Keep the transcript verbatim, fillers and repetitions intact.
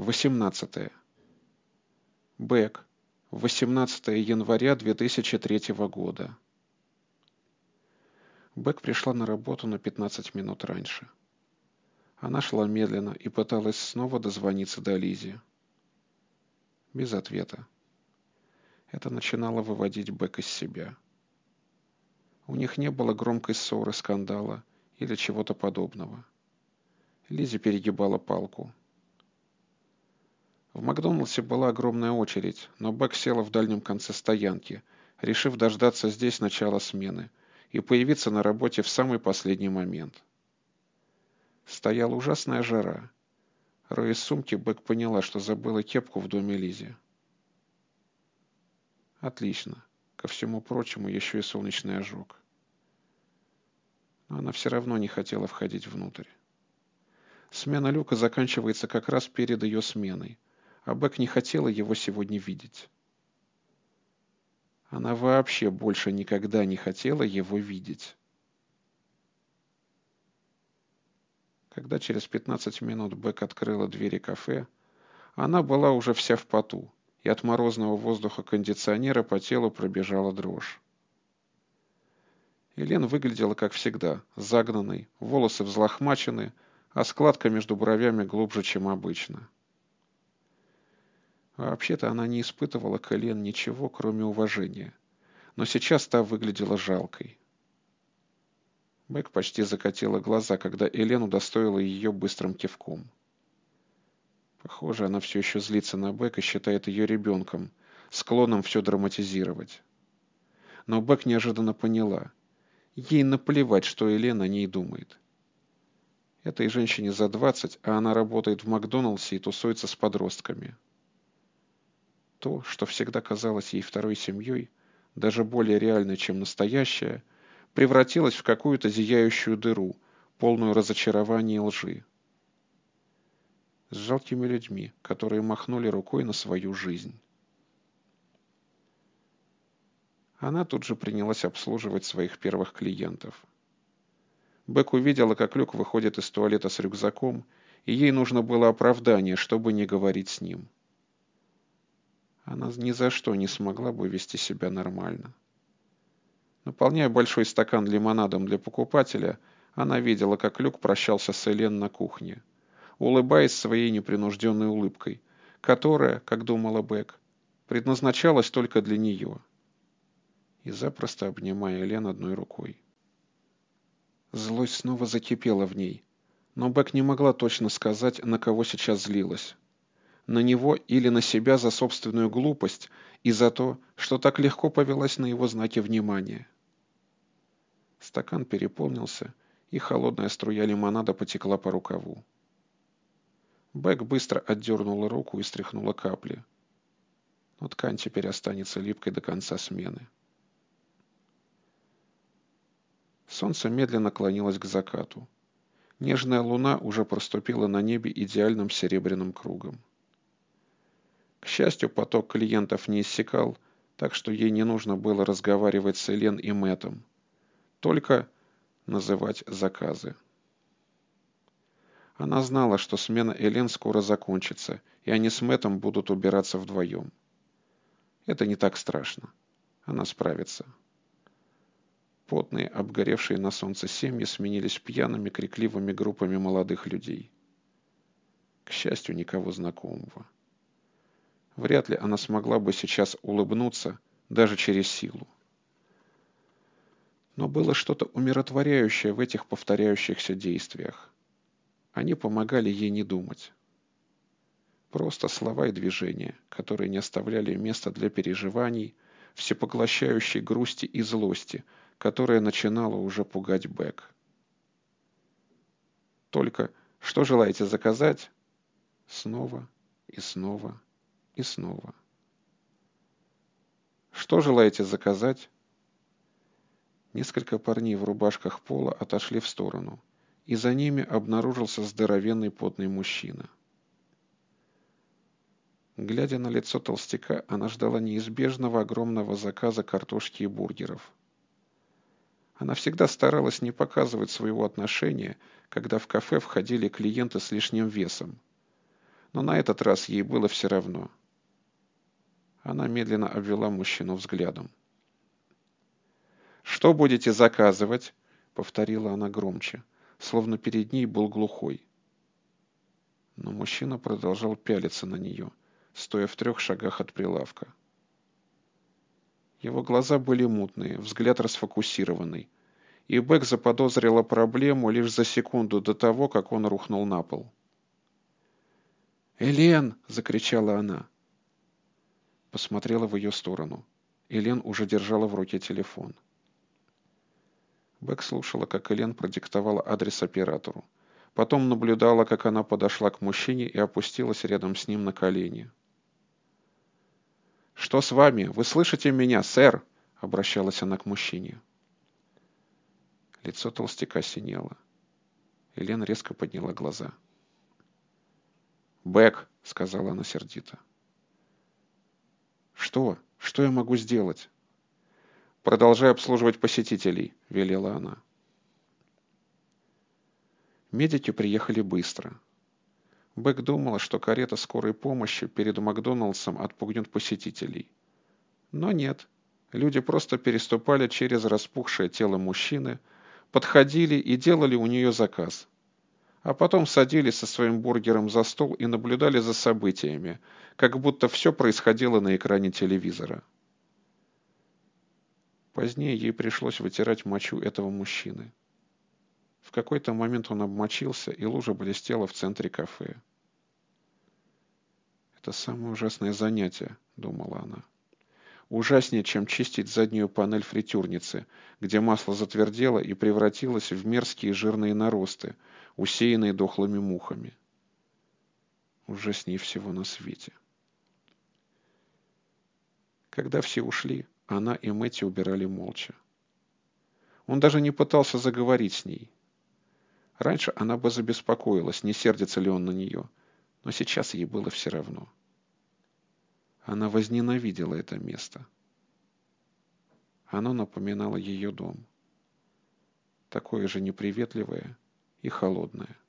восемнадцатое. Бэк. восемнадцатое января две тысячи третьего года. Бэк пришла на работу на пятнадцать минут раньше. Она шла медленно и пыталась снова дозвониться до Лизи. Без ответа. Это начинало выводить Бэк из себя. У них не было громкой ссоры, скандала или чего-то подобного. Лизи перегибала палку. В Макдоналдсе была огромная очередь, но Бэк села в дальнем конце стоянки, решив дождаться здесь начала смены и появиться на работе в самый последний момент. Стояла ужасная жара. Роя из сумки, Бэк поняла, что забыла кепку в доме Лизи. Отлично. Ко всему прочему, еще и солнечный ожог. Но она все равно не хотела входить внутрь. Смена Люка заканчивается как раз перед ее сменой, а Бэк не хотела его сегодня видеть. Она вообще больше никогда не хотела его видеть. Когда через пятнадцать минут Бэк открыла двери кафе, она была уже вся в поту, и от морозного воздуха кондиционера по телу пробежала дрожь. Элен выглядела как всегда, загнанной, волосы взлохмачены, а складка между бровями глубже, чем обычно. Вообще-то она не испытывала к Элен ничего, кроме уважения, но сейчас та выглядела жалкой. Бэк почти закатила глаза, когда Элен удостоила ее быстрым кивком. Похоже, она все еще злится на Бэк и считает ее ребенком, склонным все драматизировать. Но Бэк неожиданно поняла. Ей наплевать, что Элен о ней думает. Этой женщине за двадцать, а она работает в Макдоналдсе и тусуется с подростками. То, что всегда казалось ей второй семьей, даже более реальной, чем настоящая, превратилось в какую-то зияющую дыру, полную разочарования и лжи. С жалкими людьми, которые махнули рукой на свою жизнь. Она тут же принялась обслуживать своих первых клиентов. Бэк увидела, как Люк выходит из туалета с рюкзаком, и ей нужно было оправдание, чтобы не говорить с ним. Она ни за что не смогла бы вести себя нормально. Наполняя большой стакан лимонадом для покупателя, она видела, как Люк прощался с Элен на кухне, улыбаясь своей непринужденной улыбкой, которая, как думала Бэк, предназначалась только для нее, и запросто обнимая Элен одной рукой. Злость снова закипела в ней, но Бэк не могла точно сказать, на кого сейчас злилась. На него или на себя за собственную глупость и за то, что так легко повелась на его знаки внимания. Стакан переполнился, и холодная струя лимонада потекла по рукаву. Бэк быстро отдернула руку и стряхнула капли. Но ткань теперь останется липкой до конца смены. Солнце медленно клонилось к закату. Нежная луна уже проступила на небе идеальным серебряным кругом. К счастью, поток клиентов не иссякал, так что ей не нужно было разговаривать с Элен и Мэттом, только называть заказы. Она знала, что смена Элен скоро закончится, и они с Мэттом будут убираться вдвоем. Это не так страшно. Она справится. Потные, обгоревшие на солнце семьи сменились пьяными, крикливыми группами молодых людей. К счастью, никого знакомого. Вряд ли она смогла бы сейчас улыбнуться даже через силу. Но было что-то умиротворяющее в этих повторяющихся действиях. Они помогали ей не думать. Просто слова и движения, которые не оставляли места для переживаний, всепоглощающей грусти и злости, которая начинала уже пугать Бэк. Только «что желаете заказать?» Снова и снова и снова. «Что желаете заказать?» Несколько парней в рубашках пола отошли в сторону, и за ними обнаружился здоровенный потный мужчина. Глядя на лицо толстяка, она ждала неизбежного огромного заказа картошки и бургеров. Она всегда старалась не показывать своего отношения, когда в кафе входили клиенты с лишним весом. но на этот раз ей было все равно. Она медленно обвела мужчину взглядом. «Что будете заказывать?» — повторила она громче, словно перед ней был глухой. Но мужчина продолжал пялиться на нее, стоя в трех шагах от прилавка. Его глаза были мутные, взгляд расфокусированный, и Бек заподозрила проблему лишь за секунду до того, как он рухнул на пол. «Элен!» — закричала она. Посмотрела в ее сторону. Элен уже держала в руке телефон. Бек слушала, как Элен продиктовала адрес оператору. Потом наблюдала, как она подошла к мужчине и опустилась рядом с ним на колени. «Что с вами? Вы слышите меня, сэр?» — обращалась она к мужчине. Лицо толстяка синело. Элен резко подняла глаза. «Бек», — сказала она сердито. «Что? Что я могу сделать?» «Продолжай обслуживать посетителей», — велела она. Медики приехали быстро. Бек думала, что карета скорой помощи перед Макдоналдсом отпугнет посетителей. Но нет. Люди просто переступали через распухшее тело мужчины, подходили и делали у нее заказ. А потом садились со своим бургером за стол и наблюдали за событиями, как будто все происходило на экране телевизора. Позднее ей пришлось вытирать мочу этого мужчины. В какой-то момент он обмочился, и лужа блестела в центре кафе. «Это самое ужасное занятие», — думала она. «Ужаснее, чем чистить заднюю панель фритюрницы, где масло затвердело и превратилось в мерзкие жирные наросты, усеянные дохлыми мухами. Ужаснее всего на свете». Когда все ушли, она и Мэтти убирали молча. Он даже не пытался заговорить с ней. Раньше она бы забеспокоилась, не сердится ли он на нее, но сейчас ей было все равно. Она возненавидела это место. Оно напоминало ее дом. Такое же неприветливое и холодное.